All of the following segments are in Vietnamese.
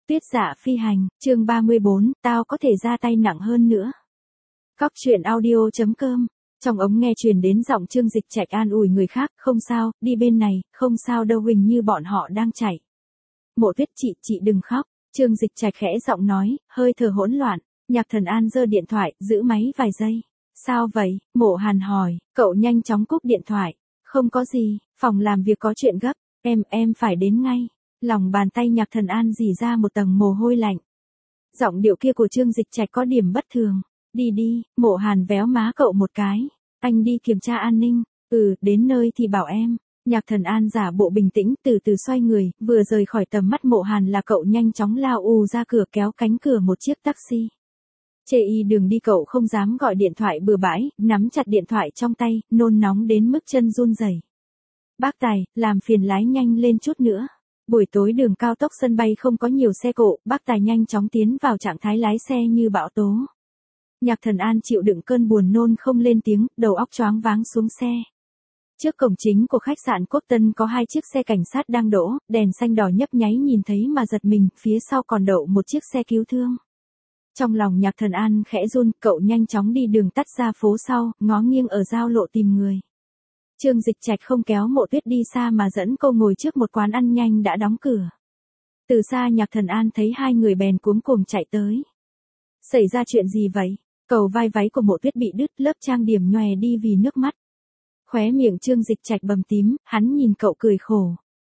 Tuyết Dạ Phi Hành, chương 34, tao có thể ra tay nặng hơn nữa. Cóc truyện audio.com. Trong ống nghe truyền đến giọng Trương Dịch Trạch an ủi người khác, không sao, đi bên này, không sao đâu, hình như bọn họ đang chạy. Mộ Tuyết, chị đừng khóc. Trương Dịch Trạch khẽ giọng nói, hơi thở hỗn loạn. Nhạc Thần An giơ điện thoại, giữ máy vài giây. Sao vậy? Mộ Hàn hỏi. Cậu nhanh chóng cúp điện thoại. Không có gì, phòng làm việc có chuyện gấp, em phải đến ngay. Lòng bàn tay Nhạc Thần An rỉ ra một tầng mồ hôi lạnh. Giọng điệu kia của Trương Dịch Trạch có điểm bất thường. Đi, Mộ Hàn véo má cậu một cái. Anh đi kiểm tra an ninh. Đến nơi thì bảo em. Nhạc Thần An giả bộ bình tĩnh, từ từ xoay người, vừa rời khỏi tầm mắt Mộ Hàn là cậu nhanh chóng lao ra cửa, kéo cánh cửa một chiếc taxi. Chê y đường đi, cậu không dám gọi điện thoại bừa bãi, nắm chặt điện thoại trong tay, nôn nóng đến mức chân run rẩy. Bác Tài, làm phiền lái nhanh lên chút nữa. Buổi tối đường cao tốc sân bay không có nhiều xe cộ, bác Tài nhanh chóng tiến vào trạng thái lái xe như bão tố. Nhạc Thần An chịu đựng cơn buồn nôn không lên tiếng, đầu óc choáng váng xuống xe. Trước cổng chính của khách sạn Quốc Tân có 2 chiếc xe cảnh sát đang đỗ, đèn xanh đỏ nhấp nháy nhìn thấy mà giật mình, phía sau còn đậu một chiếc xe cứu thương. Trong lòng Nhạc Thần An khẽ run, cậu nhanh chóng đi đường tắt ra phố sau, ngó nghiêng ở giao lộ tìm người. Trương Dịch Trạch không kéo Mộ Tuyết đi xa mà dẫn cô ngồi trước một quán ăn nhanh đã đóng cửa. Từ xa Nhạc Thần An thấy 2 người bèn cuống cuồng chạy tới. Xảy ra chuyện gì vậy? Cầu vai váy của Mộ Tuyết bị đứt, lớp trang điểm nhòe đi vì nước mắt. Khóe miệng Trương Dịch Trạch bầm tím, hắn nhìn cậu cười khổ.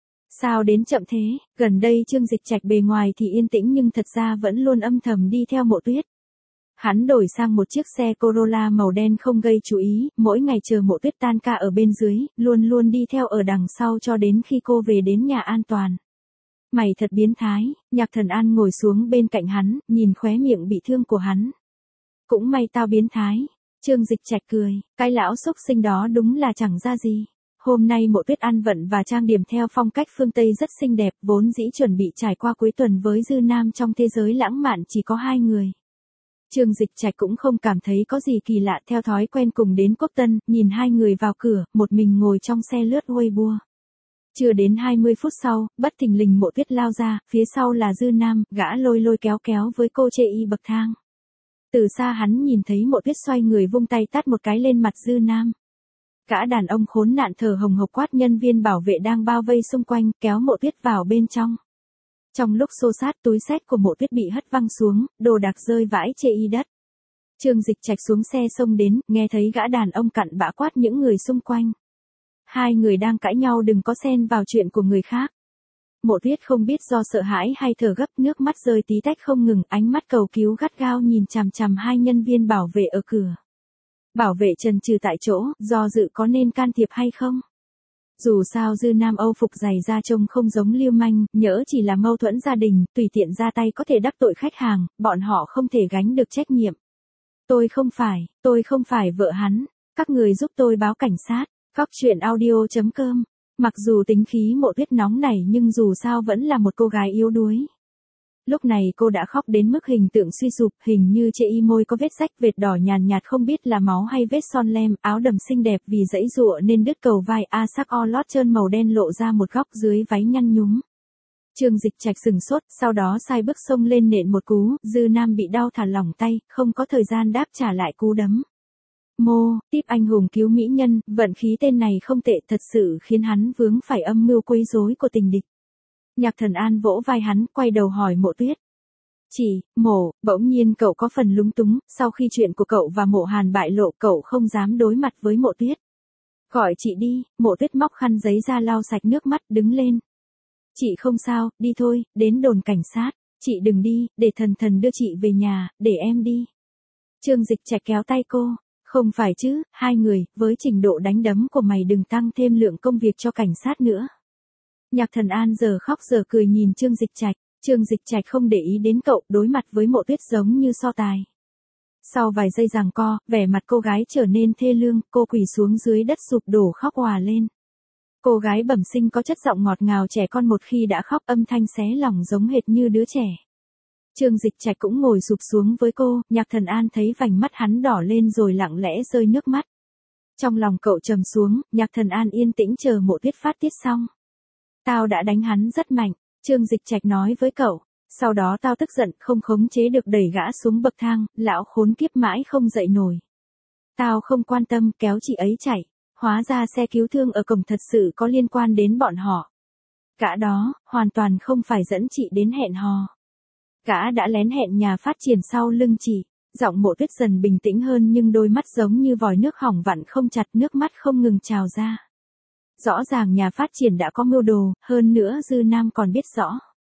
Sao đến chậm thế? Gần đây Trương Dịch Trạch bề ngoài thì yên tĩnh nhưng thật ra vẫn luôn âm thầm đi theo Mộ Tuyết. Hắn đổi sang một chiếc xe Corolla màu đen không gây chú ý, mỗi ngày chờ Mộ Tuyết tan ca ở bên dưới, luôn đi theo ở đằng sau cho đến khi cô về đến nhà an toàn. Mày thật biến thái. Nhạc Thần An ngồi xuống bên cạnh hắn, nhìn khóe miệng bị thương của hắn. Cũng may tao biến thái. Trương Dịch Trạch cười, cái lão xúc sinh đó đúng là chẳng ra gì. Hôm nay Mộ Tuyết ăn vận và trang điểm theo phong cách phương Tây rất xinh đẹp, vốn dĩ chuẩn bị trải qua cuối tuần với dư nam trong thế giới lãng mạn chỉ có 2 người. Trương Dịch Trạch cũng không cảm thấy có gì kỳ lạ, theo thói quen cùng đến Quốc Tân, nhìn 2 người vào cửa, một mình ngồi trong xe lướt Weibo. Chưa đến 20 phút sau, bất thình lình Mộ Tuyết lao ra, phía sau là dư nam, gã lôi kéo với cô chê y bậc thang. Từ xa hắn nhìn thấy Mộ Tuyết xoay người vung tay tát một cái lên mặt dư nam. Gã đàn ông khốn nạn thở hồng hộc quát nhân viên bảo vệ đang bao vây xung quanh, kéo Mộ Tuyết vào bên trong. Trong lúc xô sát, túi xách của Mộ Tuyết bị hất văng xuống, đồ đạc rơi vãi chê y đất. Trương Dịch Trạch xuống xe xông đến, nghe thấy gã đàn ông cặn bã quát những người xung quanh. 2 người đang cãi nhau, đừng có xen vào chuyện của người khác. Mộ Tuyết không biết do sợ hãi hay thở gấp, nước mắt rơi tí tách không ngừng, ánh mắt cầu cứu gắt gao nhìn chằm chằm 2 nhân viên bảo vệ ở cửa. Bảo vệ chần chừ tại chỗ, do dự có nên can thiệp hay không. Dù sao dư nam Âu phục dày da trông không giống lưu manh, nhỡ chỉ là mâu thuẫn gia đình, tùy tiện ra tay có thể đắc tội khách hàng, bọn họ không thể gánh được trách nhiệm. Tôi không phải vợ hắn, các người giúp tôi báo cảnh sát. Cóc truyện audio.com. Mặc dù tính khí Mộ Tuyết nóng nảy nhưng dù sao vẫn là một cô gái yếu đuối. Lúc này cô đã khóc đến mức hình tượng suy sụp, hình như chê y môi có vết rách, vệt đỏ nhàn nhạt không biết là máu hay vết son lem, áo đầm xinh đẹp vì dãy dụa nên đứt cầu vai, sắc o lót trơn màu đen lộ ra một góc dưới váy nhăn nhúm. Trương Dịch Trạch sừng sốt, sau đó sai bước xông lên nện một cú, dư nam bị đau thả lỏng tay, không có thời gian đáp trả lại cú đấm. Tiếp anh hùng cứu mỹ nhân, vận khí tên này không tệ, thật sự khiến hắn vướng phải âm mưu quấy rối của tình địch. Nhạc Thần An vỗ vai hắn, quay đầu hỏi Mộ Tuyết. Bỗng nhiên cậu có phần lúng túng, sau khi chuyện của cậu và Mộ Hàn bại lộ cậu không dám đối mặt với Mộ Tuyết. Gọi chị đi. Mộ Tuyết móc khăn giấy ra lau sạch nước mắt, đứng lên. Chị không sao, đi thôi, đến đồn cảnh sát. Chị đừng đi, để thần đưa chị về nhà, để em đi. Trương Dịch Trạch kéo tay cô. Không phải chứ, 2 người, với trình độ đánh đấm của mày đừng tăng thêm lượng công việc cho cảnh sát nữa. Nhạc Thần An giờ khóc giờ cười nhìn Trương Dịch Trạch. Trương Dịch Trạch không để ý đến cậu, đối mặt với Mộ Tuyết giống như so tài. Sau vài giây giằng co, vẻ mặt cô gái trở nên thê lương, cô quỳ xuống dưới đất sụp đổ khóc òa lên. Cô gái bẩm sinh có chất giọng ngọt ngào trẻ con, một khi đã khóc âm thanh xé lòng giống hệt như đứa trẻ. Trương Dịch Trạch cũng ngồi sụp xuống với cô, Nhạc Thần An thấy vành mắt hắn đỏ lên rồi lặng lẽ rơi nước mắt. Trong lòng cậu trầm xuống, Nhạc Thần An yên tĩnh chờ Mộ Tuyết phát tiết xong. Tao đã đánh hắn rất mạnh, Trương Dịch Trạch nói với cậu. Sau đó tao tức giận không khống chế được đẩy gã xuống bậc thang, lão khốn kiếp mãi không dậy nổi. Tao không quan tâm kéo chị ấy chạy. Hóa ra xe cứu thương ở cổng thật sự có liên quan đến bọn họ. Gã đó, hoàn toàn không phải dẫn chị đến hẹn hò. Gã đã lén hẹn nhà phát triển sau lưng chị. Giọng Mộ Tuyết dần bình tĩnh hơn nhưng đôi mắt giống như vòi nước hỏng vặn không chặt, nước mắt không ngừng trào ra. Rõ ràng nhà phát triển đã có mưu đồ, hơn nữa Dư Nam còn biết rõ.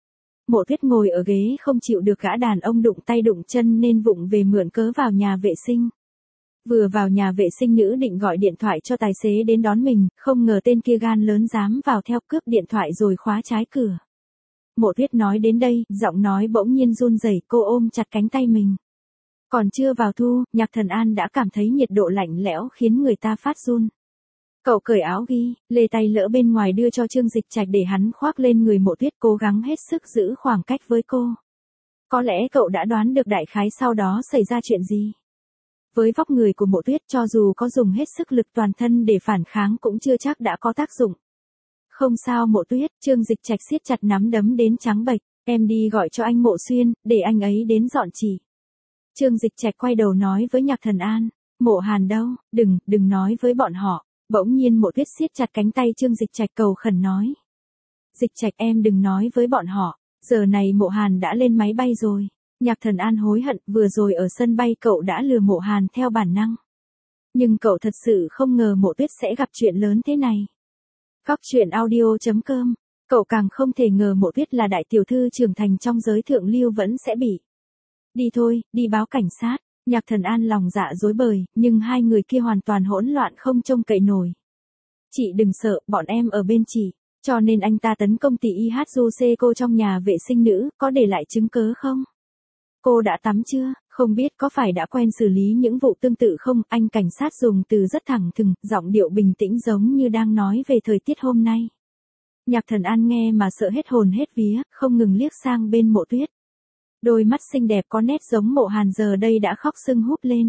Mộ Tuyết ngồi ở ghế không chịu được gã đàn ông đụng tay đụng chân nên vụng về mượn cớ vào nhà vệ sinh. Vừa vào nhà vệ sinh nữ định gọi điện thoại cho tài xế đến đón mình, không ngờ tên kia gan lớn dám vào theo cướp điện thoại rồi khóa trái cửa. Mộ Tuyết nói đến đây, giọng nói bỗng nhiên run rẩy, cô ôm chặt cánh tay mình. Còn chưa vào thu, Nhạc Thần An đã cảm thấy nhiệt độ lạnh lẽo khiến người ta phát run. Cậu cởi áo ghi, lê tay lỡ bên ngoài đưa cho Trương Dịch Trạch để hắn khoác lên người Mộ Tuyết, cố gắng hết sức giữ khoảng cách với cô. Có lẽ cậu đã đoán được đại khái sau đó xảy ra chuyện gì. Với vóc người của Mộ Tuyết, cho dù có dùng hết sức lực toàn thân để phản kháng cũng chưa chắc đã có tác dụng. Không sao Mộ Tuyết, Trương Dịch Trạch siết chặt nắm đấm đến trắng bệch, em đi gọi cho anh Mộ Xuyên, để anh ấy đến dọn chỉ. Trương Dịch Trạch quay đầu nói với Nhạc Thần An, Mộ Hàn đâu, đừng nói với bọn họ. Bỗng nhiên Mộ Tuyết siết chặt cánh tay Trương Dịch Trạch cầu khẩn nói. Dịch Trạch em đừng nói với bọn họ, giờ này Mộ Hàn đã lên máy bay rồi. Nhạc Thần An hối hận, vừa rồi ở sân bay cậu đã lừa Mộ Hàn theo bản năng. Nhưng cậu thật sự không ngờ Mộ Tuyết sẽ gặp chuyện lớn thế này. Góc truyện audio.com, cậu càng không thể ngờ Mộ Tuyết là đại tiểu thư trưởng thành trong giới thượng lưu vẫn sẽ bị. Đi thôi, đi báo cảnh sát. Nhạc Thần An lòng dạ rối bời, nhưng hai người kia hoàn toàn hỗn loạn không trông cậy nổi. Chị đừng sợ, bọn em ở bên chị. Cho nên anh ta tấn công tỷ IHJC cô trong nhà vệ sinh nữ, có để lại chứng cớ không? Cô đã tắm chưa? Không biết có phải đã quen xử lý những vụ tương tự không? Anh cảnh sát dùng từ rất thẳng thừng, giọng điệu bình tĩnh giống như đang nói về thời tiết hôm nay. Nhạc Thần An nghe mà sợ hết hồn hết vía, không ngừng liếc sang bên Mộ Tuyết. Đôi mắt xinh đẹp có nét giống Mộ Hàn giờ đây đã khóc sưng húp lên.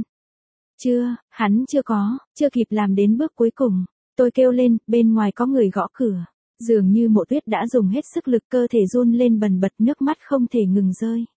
Hắn chưa kịp làm đến bước cuối cùng. Tôi kêu lên, bên ngoài có người gõ cửa. Dường như Mộ Tuyết đã dùng hết sức lực, cơ thể run lên bần bật, nước mắt không thể ngừng rơi.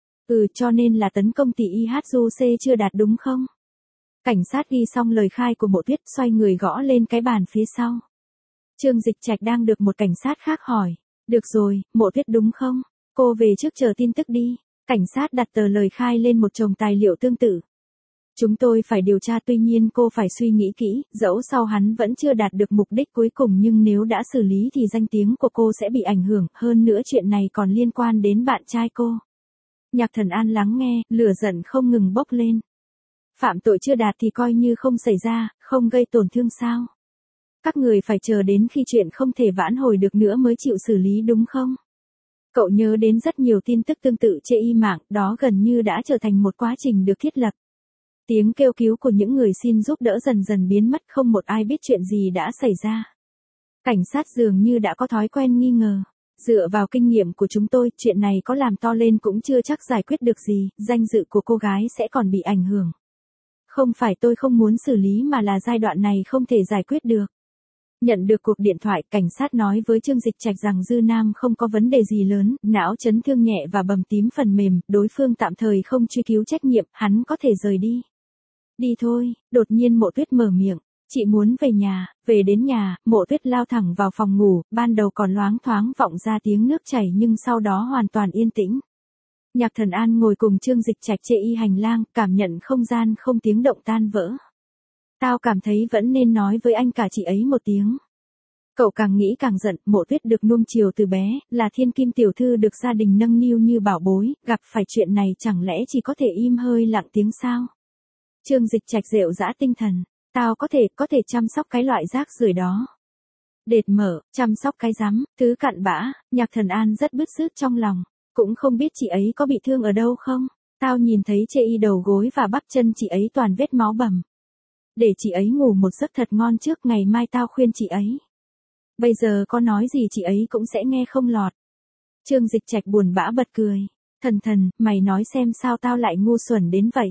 Cho nên là tấn công tỷ IHJC chưa đạt đúng không? Cảnh sát ghi xong lời khai của Mộ Tuyết, xoay người gõ lên cái bàn phía sau. Trương Dịch Trạch đang được một cảnh sát khác hỏi. Được rồi, Mộ Tuyết đúng không? Cô về trước chờ tin tức đi. Cảnh sát đặt tờ lời khai lên một chồng tài liệu tương tự. Chúng tôi phải điều tra, tuy nhiên cô phải suy nghĩ kỹ, dẫu sau hắn vẫn chưa đạt được mục đích cuối cùng nhưng nếu đã xử lý thì danh tiếng của cô sẽ bị ảnh hưởng, hơn nữa chuyện này còn liên quan đến bạn trai cô. Nhạc Thần An lắng nghe, lửa giận không ngừng bốc lên. Phạm tội chưa đạt thì coi như không xảy ra, không gây tổn thương sao? Các người phải chờ đến khi chuyện không thể vãn hồi được nữa mới chịu xử lý đúng không? Cậu nhớ đến rất nhiều tin tức tương tự trên mạng, đó gần như đã trở thành một quá trình được thiết lập. Tiếng kêu cứu của những người xin giúp đỡ dần dần biến mất, không một ai biết chuyện gì đã xảy ra. Cảnh sát dường như đã có thói quen nghi ngờ. Dựa vào kinh nghiệm của chúng tôi, chuyện này có làm to lên cũng chưa chắc giải quyết được gì, danh dự của cô gái sẽ còn bị ảnh hưởng. Không phải tôi không muốn xử lý mà là giai đoạn này không thể giải quyết được. Nhận được cuộc điện thoại, cảnh sát nói với Trương Dịch Trạch rằng Dư Nam không có vấn đề gì lớn, não chấn thương nhẹ và bầm tím phần mềm, đối phương tạm thời không truy cứu trách nhiệm, hắn có thể rời đi. Đi thôi, đột nhiên Mộ Tuyết mở miệng. Chị muốn về nhà. Về đến nhà, Mộ Tuyết lao thẳng vào phòng ngủ, ban đầu còn loáng thoáng vọng ra tiếng nước chảy nhưng sau đó hoàn toàn yên tĩnh. Nhạc Thần An ngồi cùng Trương Dịch Trạch trên y hành lang, cảm nhận không gian không tiếng động tan vỡ. Tao cảm thấy vẫn nên nói với anh cả chị ấy một tiếng. Cậu càng nghĩ càng giận, Mộ Tuyết được nuông chiều từ bé, là thiên kim tiểu thư được gia đình nâng niu như bảo bối, gặp phải chuyện này chẳng lẽ chỉ có thể im hơi lặng tiếng sao? Trương Dịch Trạch rệu rã tinh thần. Tao có thể chăm sóc cái loại rác rưởi đó. Đệt mở, chăm sóc cái rắm, thứ cặn bã. Nhạc Thần An rất bứt rứt trong lòng. Cũng không biết chị ấy có bị thương ở đâu không? Tao nhìn thấy chê y đầu gối và bắp chân chị ấy toàn vết máu bầm. Để chị ấy ngủ một giấc thật ngon trước, ngày mai tao khuyên chị ấy. Bây giờ có nói gì chị ấy cũng sẽ nghe không lọt. Trương Dịch Trạch buồn bã bật cười. Thần, mày nói xem sao tao lại ngu xuẩn đến vậy?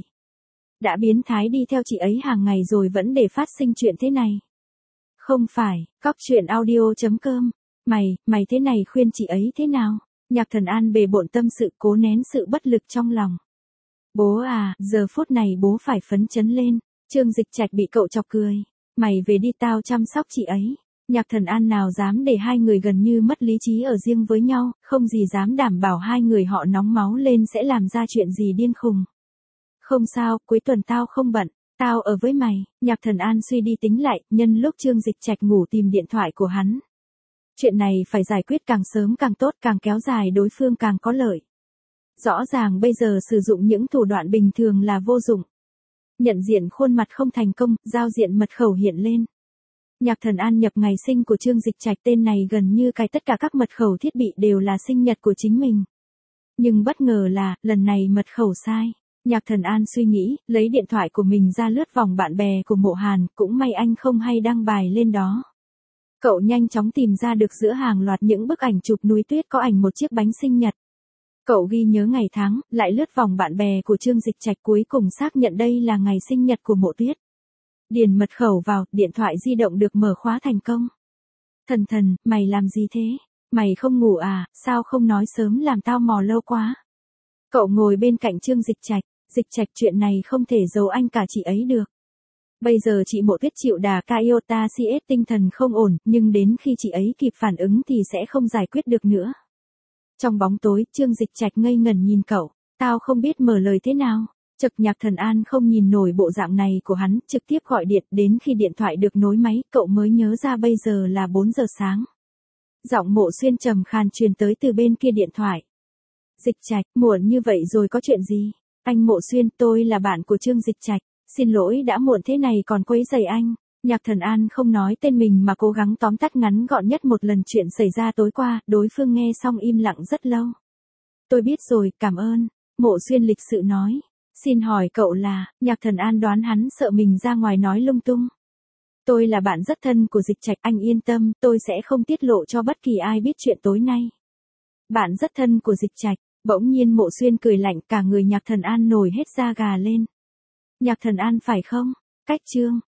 Đã biến thái đi theo chị ấy hàng ngày rồi vẫn để phát sinh chuyện thế này. Không phải, góc truyện audio.com. Mày thế này khuyên chị ấy thế nào? Nhạc Thần An bề bộn tâm sự cố nén sự bất lực trong lòng. Bố à, giờ phút này bố phải phấn chấn lên. Trương Dịch Trạch bị cậu chọc cười. Mày về đi tao chăm sóc chị ấy. Nhạc Thần An nào dám để hai người gần như mất lý trí ở riêng với nhau, không gì dám đảm bảo hai người họ nóng máu lên sẽ làm ra chuyện gì điên khùng. Không sao, cuối tuần tao không bận, tao ở với mày. Nhạc Thần An suy đi tính lại, nhân lúc Trương Dịch Trạch ngủ tìm điện thoại của hắn. Chuyện này phải giải quyết càng sớm càng tốt, càng kéo dài đối phương càng có lợi. Rõ ràng bây giờ sử dụng những thủ đoạn bình thường là vô dụng. Nhận diện khuôn mặt không thành công, giao diện mật khẩu hiện lên. Nhạc Thần An nhập ngày sinh của Trương Dịch Trạch, tên này gần như cài tất cả các mật khẩu thiết bị đều là sinh nhật của chính mình. Nhưng bất ngờ là, lần này mật khẩu sai. Nhạc Thần An suy nghĩ, lấy điện thoại của mình ra lướt vòng bạn bè của Mộ Hàn, cũng may anh không hay đăng bài lên đó. Cậu nhanh chóng tìm ra được giữa hàng loạt những bức ảnh chụp núi tuyết có ảnh một chiếc bánh sinh nhật. Cậu ghi nhớ ngày tháng, lại lướt vòng bạn bè của Trương Dịch Trạch, cuối cùng xác nhận đây là ngày sinh nhật của Mộ Tuyết. Điền mật khẩu vào, điện thoại di động được mở khóa thành công. Thần, mày làm gì thế? Mày không ngủ à, sao không nói sớm làm tao mò lâu quá? Cậu ngồi bên cạnh Trương Dịch Trạch, chuyện này không thể giấu anh cả chị ấy được. Bây giờ chị Mộ Tuyết chịu đà Iota CS tinh thần không ổn, nhưng đến khi chị ấy kịp phản ứng thì sẽ không giải quyết được nữa. Trong bóng tối, Trương Dịch Trạch ngây ngẩn nhìn cậu, tao không biết mở lời thế nào. Chợt Nhạc Thần An không nhìn nổi bộ dạng này của hắn, trực tiếp gọi điện, đến khi điện thoại được nối máy, cậu mới nhớ ra bây giờ là 4 giờ sáng. Giọng Mộ Xuyên trầm khàn truyền tới từ bên kia điện thoại. Dịch Trạch, muộn như vậy rồi có chuyện gì? Anh Mộ Xuyên, tôi là bạn của Trương Dịch Trạch, xin lỗi đã muộn thế này còn quấy rầy anh. Nhạc Thần An không nói tên mình mà cố gắng tóm tắt ngắn gọn nhất một lần chuyện xảy ra tối qua, đối phương nghe xong im lặng rất lâu. Tôi biết rồi, cảm ơn. Mộ Xuyên lịch sự nói. Xin hỏi cậu là, Nhạc Thần An đoán hắn sợ mình ra ngoài nói lung tung. Tôi là bạn rất thân của Dịch Trạch, anh yên tâm, tôi sẽ không tiết lộ cho bất kỳ ai biết chuyện tối nay. Bạn rất thân của Dịch Trạch, bỗng nhiên Mộ Xuyên cười lạnh, cả người Nhạc Thần An nổi hết da gà lên. Nhạc Thần An phải không? Cách Trương